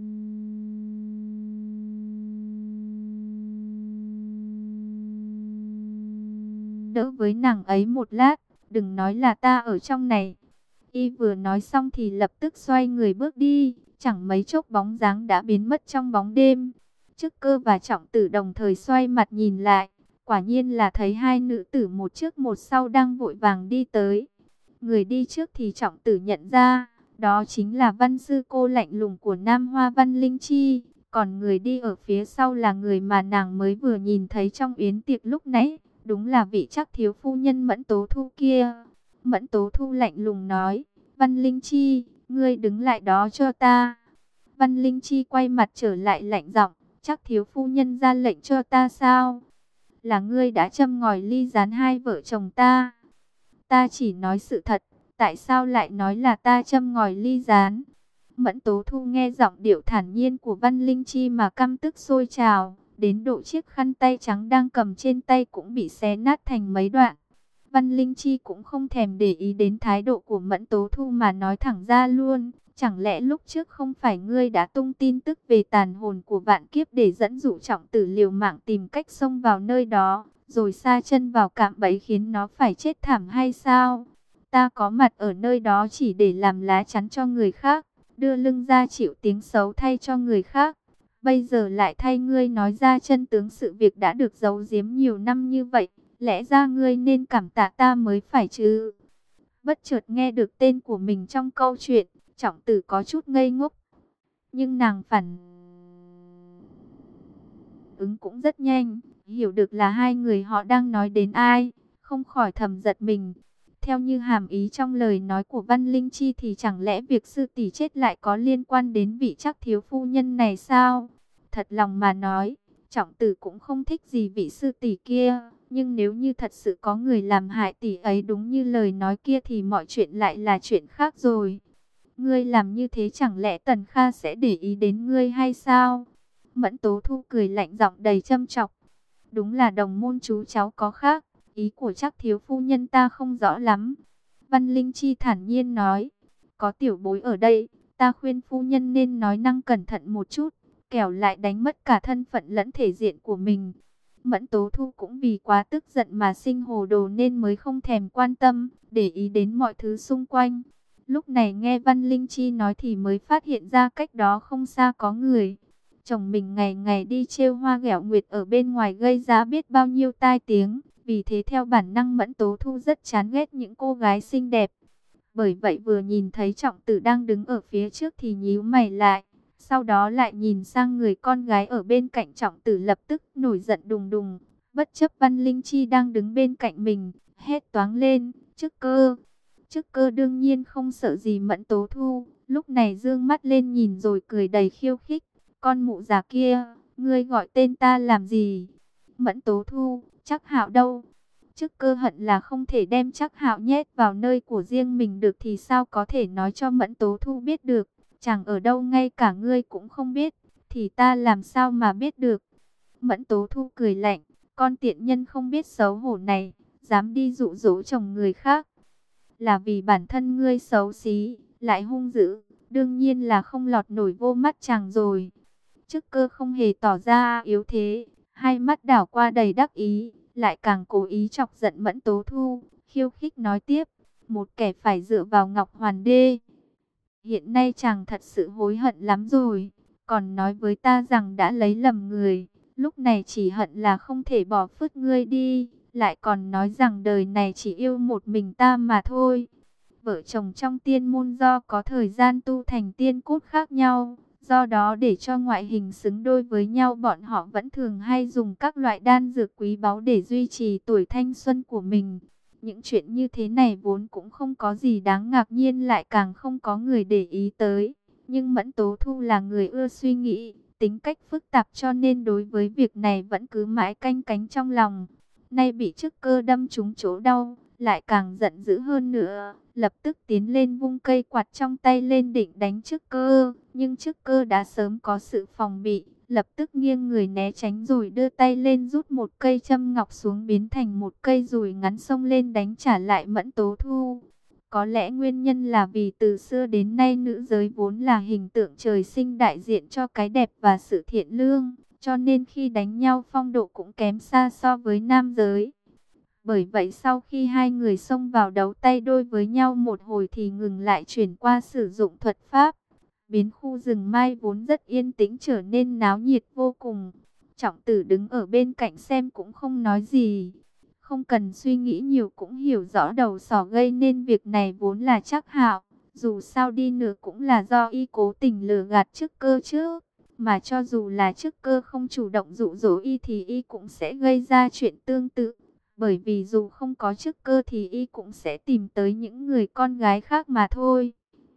đỡ với nàng ấy một lát, đừng nói là ta ở trong này. Y vừa nói xong thì lập tức xoay người bước đi, chẳng mấy chốc bóng dáng đã biến mất trong bóng đêm. Chức Cơ và Trọng Tử đồng thời xoay mặt nhìn lại, quả nhiên là thấy hai nữ tử một trước một sau đang vội vàng đi tới. Người đi trước thì Trọng Tử nhận ra, đó chính là văn sư cô lạnh lùng của Nam Hoa Văn Linh Chi. Còn người đi ở phía sau là người mà nàng mới vừa nhìn thấy trong yến tiệc lúc nãy, đúng là vị Trắc thiếu phu nhân Mẫn Tố Thu kia. Mẫn Tố Thu lạnh lùng nói, Văn Linh Chi, ngươi đứng lại đó cho ta. Văn Linh Chi quay mặt trở lại lạnh giọng, Trắc thiếu phu nhân ra lệnh cho ta sao? Là ngươi đã châm ngòi ly gián hai vợ chồng ta. Ta chỉ nói sự thật, tại sao lại nói là ta châm ngòi ly gián? Mẫn Tố Thu nghe giọng điệu thản nhiên của Văn Linh Chi mà căm tức sôi trào, đến độ chiếc khăn tay trắng đang cầm trên tay cũng bị xé nát thành mấy đoạn. Văn Linh Chi cũng không thèm để ý đến thái độ của Mẫn Tố Thu mà nói thẳng ra luôn, chẳng lẽ lúc trước không phải ngươi đã tung tin tức về tàn hồn của vạn kiếp để dẫn dụ Trọng Tử liều mạng tìm cách xông vào nơi đó, rồi sa chân vào cạm bẫy khiến nó phải chết thảm hay sao? Ta có mặt ở nơi đó chỉ để làm lá chắn cho người khác, đưa lưng ra chịu tiếng xấu thay cho người khác. Bây giờ lại thay ngươi nói ra chân tướng sự việc đã được giấu giếm nhiều năm như vậy, lẽ ra ngươi nên cảm tạ ta mới phải chứ. Bất chợt nghe được tên của mình trong câu chuyện, Trọng Tử có chút ngây ngốc. Nhưng nàng phản ứng cũng rất nhanh, hiểu được là hai người họ đang nói đến ai, không khỏi thầm giật mình. Theo như hàm ý trong lời nói của Văn Linh Chi thì chẳng lẽ việc sư tỷ chết lại có liên quan đến vị Trắc thiếu phu nhân này sao? Thật lòng mà nói, Trọng Tử cũng không thích gì vị sư tỷ kia, nhưng nếu như thật sự có người làm hại tỷ ấy đúng như lời nói kia thì mọi chuyện lại là chuyện khác rồi. Ngươi làm như thế chẳng lẽ Tần Kha sẽ để ý đến ngươi hay sao? Mẫn Tố Thu cười lạnh giọng đầy châm chọc. Đúng là đồng môn chú cháu có khác, ý của Trắc thiếu phu nhân ta không rõ lắm. Văn Linh Chi thản nhiên nói, có tiểu bối ở đây, ta khuyên phu nhân nên nói năng cẩn thận một chút, kẻo lại đánh mất cả thân phận lẫn thể diện của mình. Mẫn Tố Thu cũng vì quá tức giận mà sinh hồ đồ nên mới không thèm quan tâm, để ý đến mọi thứ xung quanh. Lúc này nghe Văn Linh Chi nói thì mới phát hiện ra cách đó không xa có người. Chồng mình ngày ngày đi trêu hoa ghẹo nguyệt ở bên ngoài gây ra biết bao nhiêu tai tiếng. Vì thế theo bản năng Mẫn Tố Thu rất chán ghét những cô gái xinh đẹp. Bởi vậy vừa nhìn thấy Trọng Tử đang đứng ở phía trước thì nhíu mày lại. Sau đó lại nhìn sang người con gái ở bên cạnh Trọng Tử lập tức nổi giận đùng đùng. Bất chấp Văn Linh Chi đang đứng bên cạnh mình, hét toáng lên, Chức Cơ. Chức Cơ đương nhiên không sợ gì Mẫn Tố Thu. Lúc này dương mắt lên nhìn rồi cười đầy khiêu khích. Con mụ già kia, ngươi gọi tên ta làm gì? Mẫn Tố Thu, Trắc Hạo đâu? Chức Cơ hận là không thể đem Trắc Hạo nhét vào nơi của riêng mình được thì sao có thể nói cho Mẫn Tố Thu biết được. Chẳng ở đâu ngay cả ngươi cũng không biết, thì ta làm sao mà biết được. Mẫn Tố Thu cười lạnh, con tiện nhân không biết xấu hổ này, dám đi dụ dỗ chồng người khác. Là vì bản thân ngươi xấu xí, lại hung dữ, đương nhiên là không lọt nổi vô mắt chàng rồi. Chức Cơ không hề tỏ ra yếu thế, hai mắt đảo qua đầy đắc ý, lại càng cố ý chọc giận Mẫn Tố Thu, khiêu khích nói tiếp, một kẻ phải dựa vào Ngọc Hoàn Đê. Hiện nay chàng thật sự hối hận lắm rồi, còn nói với ta rằng đã lấy lầm người, lúc này chỉ hận là không thể bỏ phứt ngươi đi, lại còn nói rằng đời này chỉ yêu một mình ta mà thôi. Vợ chồng trong tiên môn do có thời gian tu thành tiên cốt khác nhau, do đó để cho ngoại hình xứng đôi với nhau bọn họ vẫn thường hay dùng các loại đan dược quý báu để duy trì tuổi thanh xuân của mình. Những chuyện như thế này vốn cũng không có gì đáng ngạc nhiên, lại càng không có người để ý tới. Nhưng Mẫn Tố Thu là người ưa suy nghĩ, tính cách phức tạp cho nên đối với việc này vẫn cứ mãi canh cánh trong lòng. Nay bị Chức Cơ đâm trúng chỗ đau, lại càng giận dữ hơn nữa, lập tức tiến lên vung cây quạt trong tay lên định đánh Chức Cơ, nhưng Chức Cơ đã sớm có sự phòng bị, lập tức nghiêng người né tránh rồi đưa tay lên rút một cây châm ngọc xuống biến thành một cây dùi ngắn xông lên đánh trả lại Mẫn Tố Thu. Có lẽ nguyên nhân là vì từ xưa đến nay nữ giới vốn là hình tượng trời sinh đại diện cho cái đẹp và sự thiện lương, cho nên khi đánh nhau phong độ cũng kém xa so với nam giới. Bởi vậy sau khi hai người xông vào đấu tay đôi với nhau một hồi thì ngừng lại chuyển qua sử dụng thuật pháp. biến khu rừng mai vốn rất yên tĩnh trở nên náo nhiệt vô cùng. Trọng Tử đứng ở bên cạnh xem cũng không nói gì. Không cần suy nghĩ nhiều cũng hiểu rõ đầu sỏ gây nên việc này vốn là Trác Hạo. Dù sao đi nữa cũng là do y cố tình lừa gạt Trức Cơ chứ. Mà cho dù là Trức Cơ không chủ động dụ dỗ y thì y cũng sẽ gây ra chuyện tương tự. Bởi vì dù không có Trức Cơ thì y cũng sẽ tìm tới những người con gái khác mà thôi.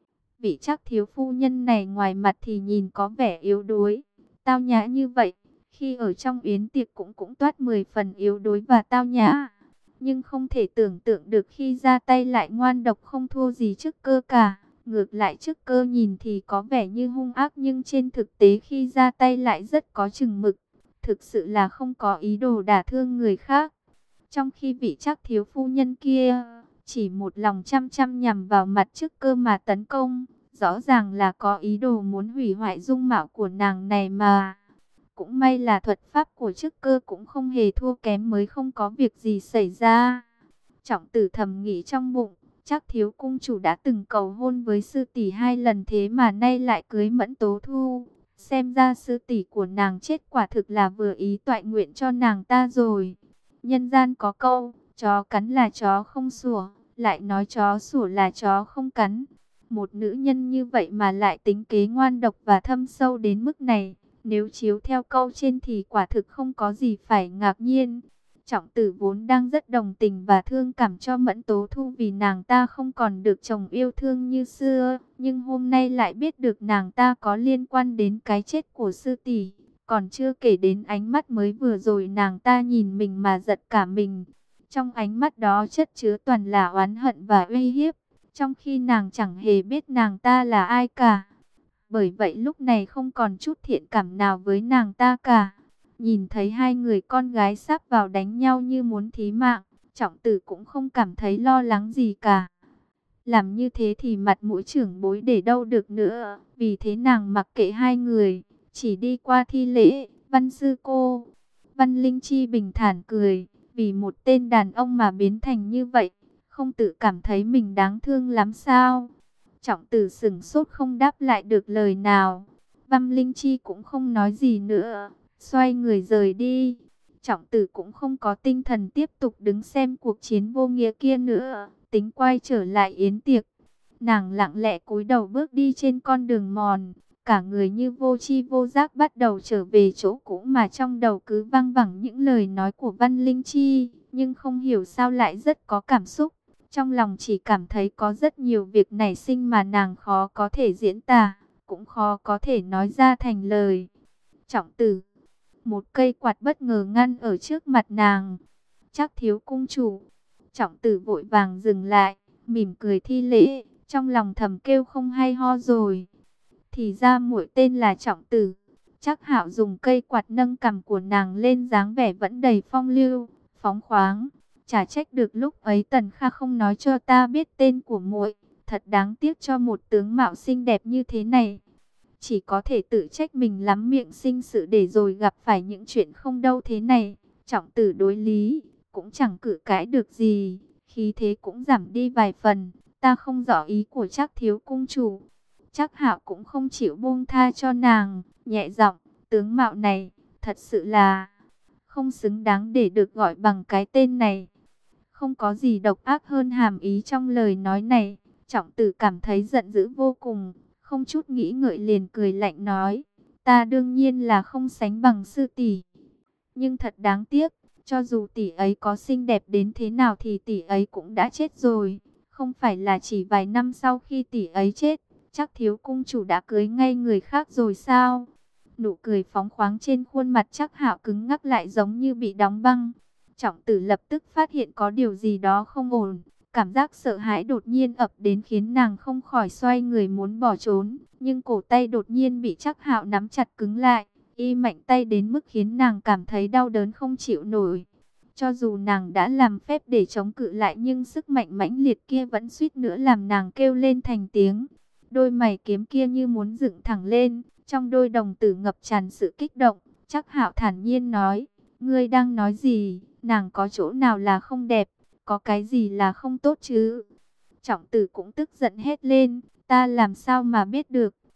Vị Trác thiếu phu nhân này ngoài mặt thì nhìn có vẻ yếu đuối, tao nhã như vậy. Khi ở trong yến tiệc cũng cũng toát mười phần yếu đuối và tao nhã. Nhưng không thể tưởng tượng được khi ra tay lại ngoan độc không thua gì Trức Cơ cả. Ngược lại Trức Cơ nhìn thì có vẻ như hung ác nhưng trên thực tế khi ra tay lại rất có chừng mực. Thực sự là không có ý đồ đả thương người khác. Trong khi vị Trác thiếu phu nhân kia chỉ một lòng chăm chăm nhằm vào mặt Trức Cơ mà tấn công. Rõ ràng là có ý đồ muốn hủy hoại dung mạo của nàng này mà. Cũng may là thuật pháp của Trức Cơ cũng không hề thua kém mới không có việc gì xảy ra. Trọng Tử thầm nghĩ trong bụng, Trác thiếu cung chủ đã từng cầu hôn với sư tỷ hai lần thế mà nay lại cưới Mẫn Tố Thu. Xem ra sư tỷ của nàng chết quả thực là vừa ý toại nguyện cho nàng ta rồi. Nhân gian có câu, chó cắn là chó không sủa, lại nói chó sủa là chó không cắn. Một nữ nhân như vậy mà lại tính kế ngoan độc và thâm sâu đến mức này. Nếu chiếu theo câu trên thì quả thực không có gì phải ngạc nhiên. Trọng Tử vốn đang rất đồng tình và thương cảm cho Mẫn Tố Thu vì nàng ta không còn được chồng yêu thương như xưa. Nhưng hôm nay lại biết được nàng ta có liên quan đến cái chết của sư tỷ. Còn chưa kể đến ánh mắt mới vừa rồi nàng ta nhìn mình mà giật cả mình. Trong ánh mắt đó chất chứa toàn là oán hận và uy hiếp. Trong khi nàng chẳng hề biết nàng ta là ai cả. Bởi vậy lúc này không còn chút thiện cảm nào với nàng ta cả. Nhìn thấy hai người con gái sắp vào đánh nhau như muốn thí mạng, Trọng Tử cũng không cảm thấy lo lắng gì cả. Làm như thế thì mặt mũi trưởng bối để đâu được nữa. Vì thế nàng mặc kệ hai người, chỉ đi qua thi lễ. Văn sư cô, Văn Linh Chi bình thản cười, vì một tên đàn ông mà biến thành như vậy, không tự cảm thấy mình đáng thương lắm sao? Trọng Tử sững sốt không đáp lại được lời nào. Văn Linh Chi cũng không nói gì nữa, xoay người rời đi. Trọng Tử cũng không có tinh thần tiếp tục đứng xem cuộc chiến vô nghĩa kia nữa, tính quay trở lại yến tiệc. Nàng lặng lẽ cúi đầu bước đi trên con đường mòn, cả người như vô tri vô giác bắt đầu trở về chỗ cũ mà trong đầu cứ văng vẳng những lời nói của Văn Linh Chi, nhưng không hiểu sao lại rất có cảm xúc. Trong lòng chỉ cảm thấy có rất nhiều việc nảy sinh mà nàng khó có thể diễn tả, cũng khó có thể nói ra thành lời. Trọng Tử, một cây quạt bất ngờ ngăn ở trước mặt nàng. Trác thiếu cung chủ. Trọng Tử vội vàng dừng lại, mỉm cười thi lễ, trong lòng thầm kêu không hay ho rồi. Thì ra muội tên là Trọng Tử. Trác Hạo dùng cây quạt nâng cằm của nàng lên, dáng vẻ vẫn đầy phong lưu, phóng khoáng. Chả trách được lúc ấy Tần Kha không nói cho ta biết tên của muội, thật đáng tiếc cho một tướng mạo xinh đẹp như thế này. Chỉ có thể tự trách mình lắm miệng sinh sự để rồi gặp phải những chuyện không đâu thế này. Trọng Tử đối lý, cũng chẳng cự cãi được gì, khí thế cũng giảm đi vài phần. Ta không rõ ý của Trác thiếu cung chủ. Trác Hạo cũng không chịu buông tha cho nàng, nhẹ giọng, tướng mạo này, thật sự là không xứng đáng để được gọi bằng cái tên này. Không có gì độc ác hơn hàm ý trong lời nói này. Trọng Tử cảm thấy giận dữ vô cùng, không chút nghĩ ngợi liền cười lạnh nói, ta đương nhiên là không sánh bằng sư tỷ, nhưng thật đáng tiếc, cho dù tỷ ấy có xinh đẹp đến thế nào thì tỷ ấy cũng đã chết rồi. Không phải là chỉ vài năm sau khi tỷ ấy chết, Trác thiếu cung chủ đã cưới ngay người khác rồi sao? Nụ cười phóng khoáng trên khuôn mặt Trác Hạo cứng ngắc lại giống như bị đóng băng. Trọng Tử lập tức phát hiện có điều gì đó không ổn. Cảm giác sợ hãi đột nhiên ập đến khiến nàng không khỏi xoay người muốn bỏ trốn. Nhưng cổ tay đột nhiên bị Trác Hạo nắm chặt cứng lại. Y mạnh tay đến mức khiến nàng cảm thấy đau đớn không chịu nổi. Cho dù nàng đã làm phép để chống cự lại nhưng sức mạnh mãnh liệt kia vẫn suýt nữa làm nàng kêu lên thành tiếng. Đôi mày kiếm kia như muốn dựng thẳng lên. Trong đôi đồng tử ngập tràn sự kích động. Trác Hạo thản nhiên nói, ngươi đang nói gì? Nàng có chỗ nào là không đẹp? Có cái gì là không tốt chứ? Trọng Tử cũng tức giận hét lên, ta làm sao mà biết được?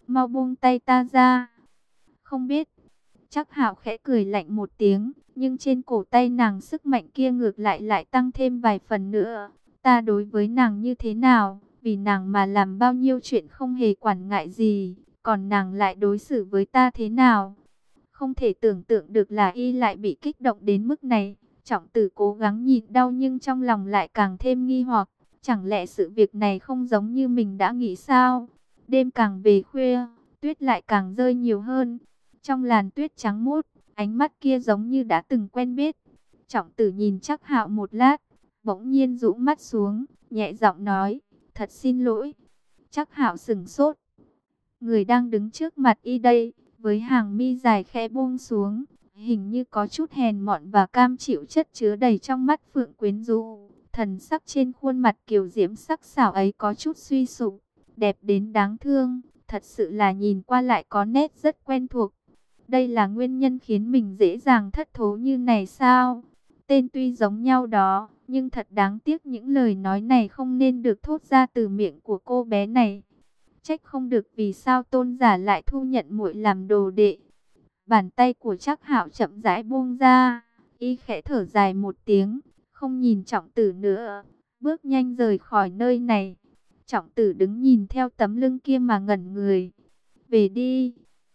mau buông tay ta ra. Không biết. Trác Hạo khẽ cười lạnh một tiếng, nhưng trên cổ tay nàng sức mạnh kia ngược lại lại tăng thêm vài phần nữa. Ta đối với nàng như thế nào, vì nàng mà làm bao nhiêu chuyện không hề quản ngại gì, còn nàng lại đối xử với ta thế nào? Không thể tưởng tượng được là y lại bị kích động đến mức này. Trọng Tử cố gắng nhịn đau nhưng trong lòng lại càng thêm nghi hoặc, chẳng lẽ sự việc này không giống như mình đã nghĩ sao? Đêm càng về khuya, tuyết lại càng rơi nhiều hơn. Trong làn tuyết trắng muốt, ánh mắt kia giống như đã từng quen biết. Trọng Tử nhìn Trác Hạo một lát, bỗng nhiên rũ mắt xuống, nhẹ giọng nói, thật xin lỗi. Trác Hạo sững sốt. Người đang đứng trước mặt y đây, với hàng mi dài khẽ buông xuống, hình như có chút hèn mọn và cam chịu chất chứa đầy trong mắt phượng quyến rũ. Thần sắc trên khuôn mặt kiều diễm sắc sảo ấy có chút suy sụp, đẹp đến đáng thương, thật sự là nhìn qua lại có nét rất quen thuộc. Đây là nguyên nhân khiến mình dễ dàng thất thố như này sao? Tên tuy giống nhau đó, nhưng thật đáng tiếc những lời nói này không nên được thốt ra từ miệng của cô bé này. Trách không được vì sao Tôn giả lại thu nhận muội làm đồ đệ. Bàn tay của Trác Hạo chậm rãi buông ra, y khẽ thở dài một tiếng, không nhìn Trọng Tử nữa, bước nhanh rời khỏi nơi này. Trọng Tử đứng nhìn theo tấm lưng kia mà ngẩn người. Về đi.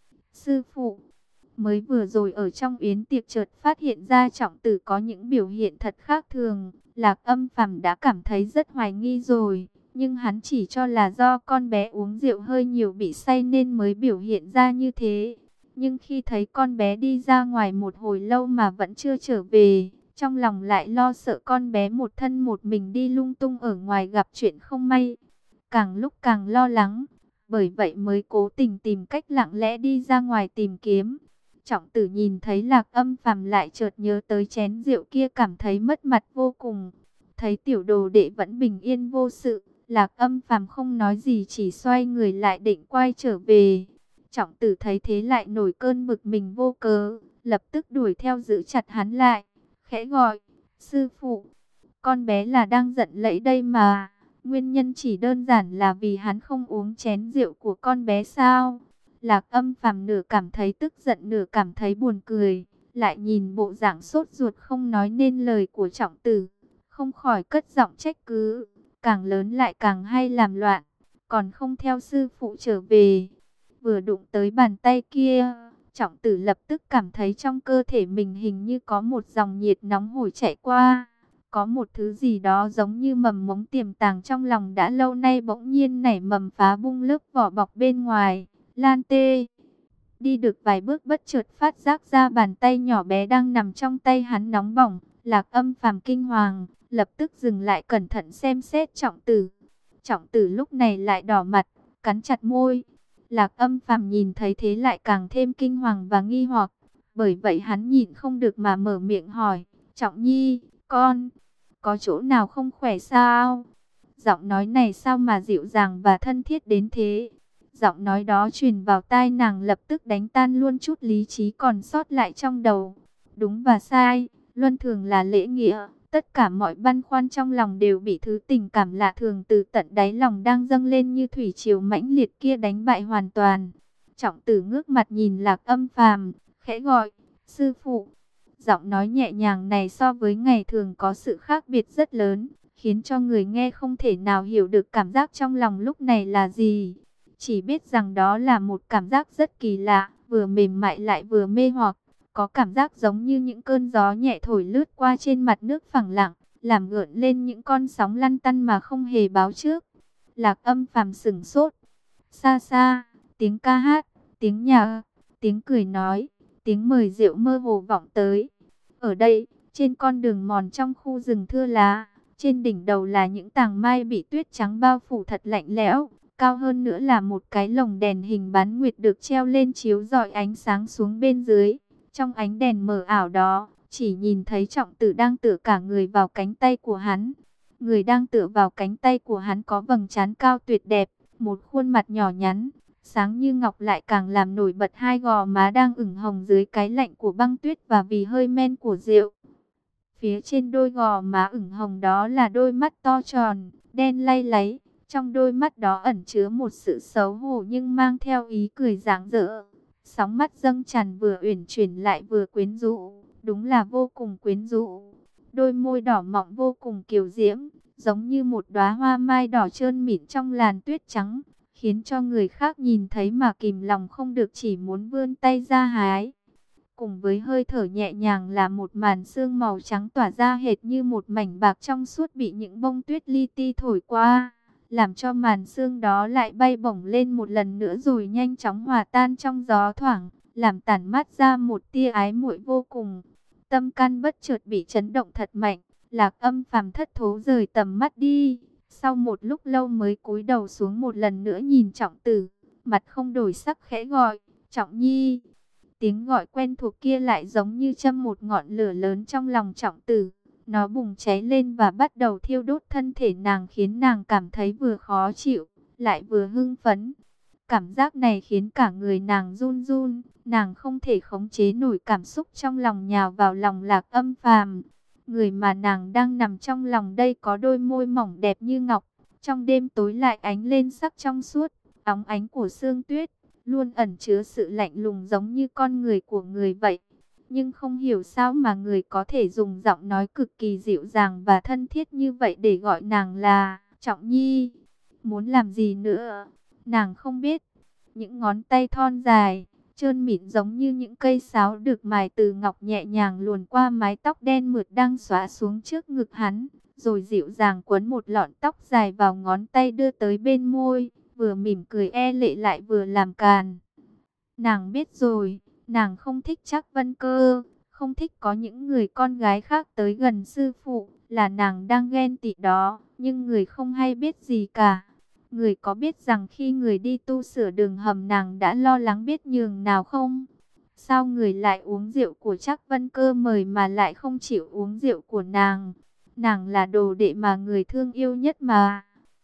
Sư phụ. Mới vừa rồi ở trong yến tiệc chợt phát hiện ra Trọng Tử có những biểu hiện thật khác thường. Lạc Âm Phàm đã cảm thấy rất hoài nghi rồi, nhưng hắn chỉ cho là do con bé uống rượu hơi nhiều bị say nên mới biểu hiện ra như thế. Nhưng khi thấy con bé đi ra ngoài một hồi lâu mà vẫn chưa trở về, trong lòng lại lo sợ con bé một thân một mình đi lung tung ở ngoài gặp chuyện không may. Càng lúc càng lo lắng, bởi vậy mới cố tình tìm cách lặng lẽ đi ra ngoài tìm kiếm. Trọng Tử nhìn thấy Lạc Âm Phàm lại chợt nhớ tới chén rượu kia, cảm thấy mất mặt vô cùng. Thấy tiểu đồ đệ vẫn bình yên vô sự, Lạc Âm Phàm không nói gì, chỉ xoay người lại định quay trở về. Trọng Tử thấy thế lại nổi cơn bực mình vô cớ, lập tức đuổi theo giữ chặt hắn lại, khẽ gọi, sư phụ, con bé là đang giận lẫy đây mà, nguyên nhân chỉ đơn giản là vì hắn không uống chén rượu của con bé sao? Lạc Âm Phàm nửa cảm thấy tức giận nửa cảm thấy buồn cười, lại nhìn bộ dạng sốt ruột không nói nên lời của Trọng Tử, không khỏi cất giọng trách cứ, càng lớn lại càng hay làm loạn, còn không theo sư phụ trở về. Vừa đụng tới bàn tay kia, Trọng Tử lập tức cảm thấy trong cơ thể mình hình như có một dòng nhiệt nóng hổi chạy qua. Có một thứ gì đó giống như mầm mống tiềm tàng trong lòng đã lâu nay bỗng nhiên nảy mầm phá bung lớp vỏ bọc bên ngoài. Lan tê. Đi được vài bước bất chợt phát giác ra bàn tay nhỏ bé đang nằm trong tay hắn nóng bỏng. Lạc Âm Phàm kinh hoàng, lập tức dừng lại cẩn thận xem xét Trọng Tử. Trọng Tử lúc này lại đỏ mặt, cắn chặt môi. Lạc Âm Phàm nhìn thấy thế lại càng thêm kinh hoàng và nghi hoặc. Bởi vậy hắn nhịn không được mà mở miệng hỏi, Trọng Nhi, con, có chỗ nào không khỏe sao? Giọng nói này sao mà dịu dàng và thân thiết đến thế? Giọng nói đó truyền vào tai nàng lập tức đánh tan luôn chút lý trí còn sót lại trong đầu. Đúng và sai, luân thường là lễ nghĩa. Tất cả mọi băn khoăn trong lòng đều bị thứ tình cảm lạ thường từ tận đáy lòng đang dâng lên như thủy triều mãnh liệt kia đánh bại hoàn toàn. Trọng Tử ngước mặt nhìn Lạc Âm Phàm, khẽ gọi, sư phụ. Giọng nói nhẹ nhàng này so với ngày thường có sự khác biệt rất lớn, khiến cho người nghe không thể nào hiểu được cảm giác trong lòng lúc này là gì. Chỉ biết rằng đó là một cảm giác rất kỳ lạ, vừa mềm mại lại vừa mê hoặc. Có cảm giác giống như những cơn gió nhẹ thổi lướt qua trên mặt nước phẳng lặng, làm gợn lên những con sóng lăn tăn mà không hề báo trước. Lạc Âm Phàm sững sốt. Xa xa, tiếng ca hát, tiếng nhạc, tiếng cười nói, tiếng mời rượu mơ hồ vọng tới. Ở đây, trên con đường mòn trong khu rừng thưa lá, trên đỉnh đầu là những tàng mai bị tuyết trắng bao phủ thật lạnh lẽo. Cao hơn nữa là một cái lồng đèn hình bán nguyệt được treo lên chiếu rọi ánh sáng xuống bên dưới. Trong ánh đèn mờ ảo đó, chỉ nhìn thấy Trọng Tử đang tựa cả người vào cánh tay của hắn. Người đang tựa vào cánh tay của hắn có vầng trán cao tuyệt đẹp, một khuôn mặt nhỏ nhắn, sáng như ngọc lại càng làm nổi bật hai gò má đang ửng hồng dưới cái lạnh của băng tuyết và vì hơi men của rượu. Phía trên đôi gò má ửng hồng đó là đôi mắt to tròn, đen lay láy, Trong đôi mắt đó ẩn chứa một sự xấu hổ nhưng mang theo ý cười rạng rỡ. Sóng mắt dâng tràn vừa uyển chuyển lại vừa quyến rũ, đúng là vô cùng quyến rũ. Đôi môi đỏ mọng vô cùng kiều diễm, giống như một đóa hoa mai đỏ trơn mịn trong làn tuyết trắng, khiến cho người khác nhìn thấy mà kìm lòng không được chỉ muốn vươn tay ra hái. Cùng với hơi thở nhẹ nhàng là một màn sương màu trắng tỏa ra hệt như một mảnh bạc trong suốt bị những bông tuyết li ti thổi qua, làm cho màn sương đó lại bay bổng lên một lần nữa rồi nhanh chóng hòa tan trong gió thoảng, làm tản mát ra một tia ái muội vô cùng. Tâm can bất chợt bị chấn động thật mạnh, Lạc Âm Phàm thất thố rời tầm mắt đi, sau một lúc lâu mới cúi đầu xuống một lần nữa nhìn Trọng Tử, mặt không đổi sắc khẽ gọi, "Trọng Nhi." Tiếng gọi quen thuộc kia lại giống như châm một ngọn lửa lớn trong lòng Trọng Tử. Nó bùng cháy lên và bắt đầu thiêu đốt thân thể nàng, khiến nàng cảm thấy vừa khó chịu, lại vừa hưng phấn. Cảm giác này khiến cả người nàng run run, nàng không thể khống chế nổi cảm xúc trong lòng nhào vào lòng Lạc Âm Phàm. Người mà nàng đang nằm trong lòng đây có đôi môi mỏng đẹp như ngọc, trong đêm tối lại ánh lên sắc trong suốt, óng ánh của sương tuyết, luôn ẩn chứa sự lạnh lùng giống như con người của người vậy. Nhưng không hiểu sao mà người có thể dùng giọng nói cực kỳ dịu dàng và thân thiết như vậy để gọi nàng là Trọng Nhi. Muốn làm gì nữa, nàng không biết. Những ngón tay thon dài, trơn mịn giống như những cây sáo được mài từ ngọc nhẹ nhàng luồn qua mái tóc đen mượt đang xõa xuống trước ngực hắn, rồi dịu dàng quấn một lọn tóc dài vào ngón tay đưa tới bên môi, vừa mỉm cười e lệ lại vừa làm càn. Nàng biết rồi, nàng không thích Trác Vân Cơ, không thích có những người con gái khác tới gần sư phụ, là nàng đang ghen tị đó, nhưng người không hay biết gì cả. Người có biết rằng khi người đi tu sửa đường hầm nàng đã lo lắng biết nhường nào không? Sao người lại uống rượu của Trác Vân Cơ mời mà lại không chịu uống rượu của nàng? Nàng là đồ đệ mà người thương yêu nhất mà.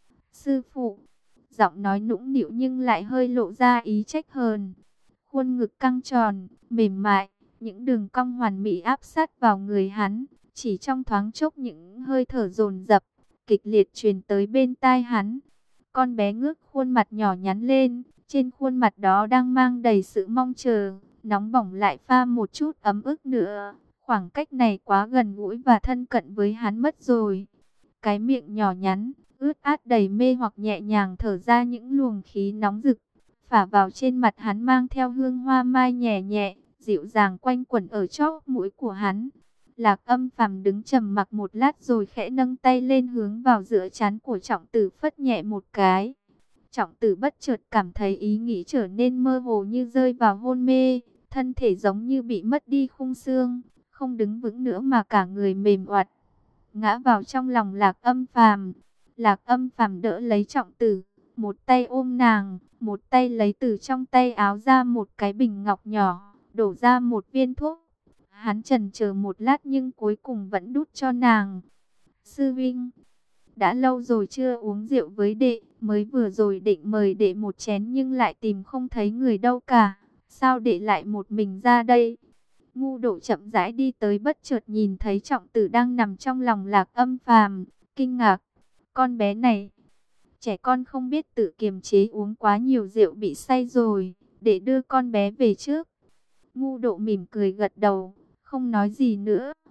Sư phụ, giọng nói nũng nịu nhưng lại hơi lộ ra ý trách hờn. Khuôn ngực căng tròn, mềm mại, những đường cong hoàn mỹ áp sát vào người hắn. Chỉ trong thoáng chốc những hơi thở dồn dập, kịch liệt truyền tới bên tai hắn. Con bé ngước khuôn mặt nhỏ nhắn lên, trên khuôn mặt đó đang mang đầy sự mong chờ, nóng bỏng lại pha một chút ấm ức nữa. Khoảng cách này quá gần gũi và thân cận với hắn mất rồi. Cái miệng nhỏ nhắn, ướt át đầy mê hoặc nhẹ nhàng thở ra những luồng khí nóng rực, phả vào trên mặt hắn mang theo hương hoa mai nhẹ nhẹ, dịu dàng quanh quẩn ở chóp mũi của hắn. Lạc Âm Phàm đứng trầm mặc một lát rồi khẽ nâng tay lên hướng vào giữa trán của Trọng Tử phất nhẹ một cái. Trọng Tử bất chợt cảm thấy ý nghĩ trở nên mơ hồ như rơi vào hôn mê, thân thể giống như bị mất đi khung xương, không đứng vững nữa mà cả người mềm oặt, ngã vào trong lòng Lạc Âm Phàm. Lạc Âm Phàm đỡ lấy Trọng Tử, một tay ôm nàng, một tay lấy từ trong tay áo ra một cái bình ngọc nhỏ, đổ ra một viên thuốc. Hắn chần chờ một lát nhưng cuối cùng vẫn đút cho nàng. Sư Vinh, đã lâu rồi chưa uống rượu với đệ, mới vừa rồi định mời đệ một chén nhưng lại tìm không thấy người đâu cả. Sao đệ lại một mình ra đây? Ngu Độ chậm rãi đi tới bất chợt nhìn thấy Trọng Tử đang nằm trong lòng Lạc Âm Phàm, kinh ngạc. Con bé này, trẻ con không biết tự kiềm chế uống quá nhiều rượu bị say rồi, để đưa con bé về trước. Ngu Độ mỉm cười gật đầu, không nói gì nữa.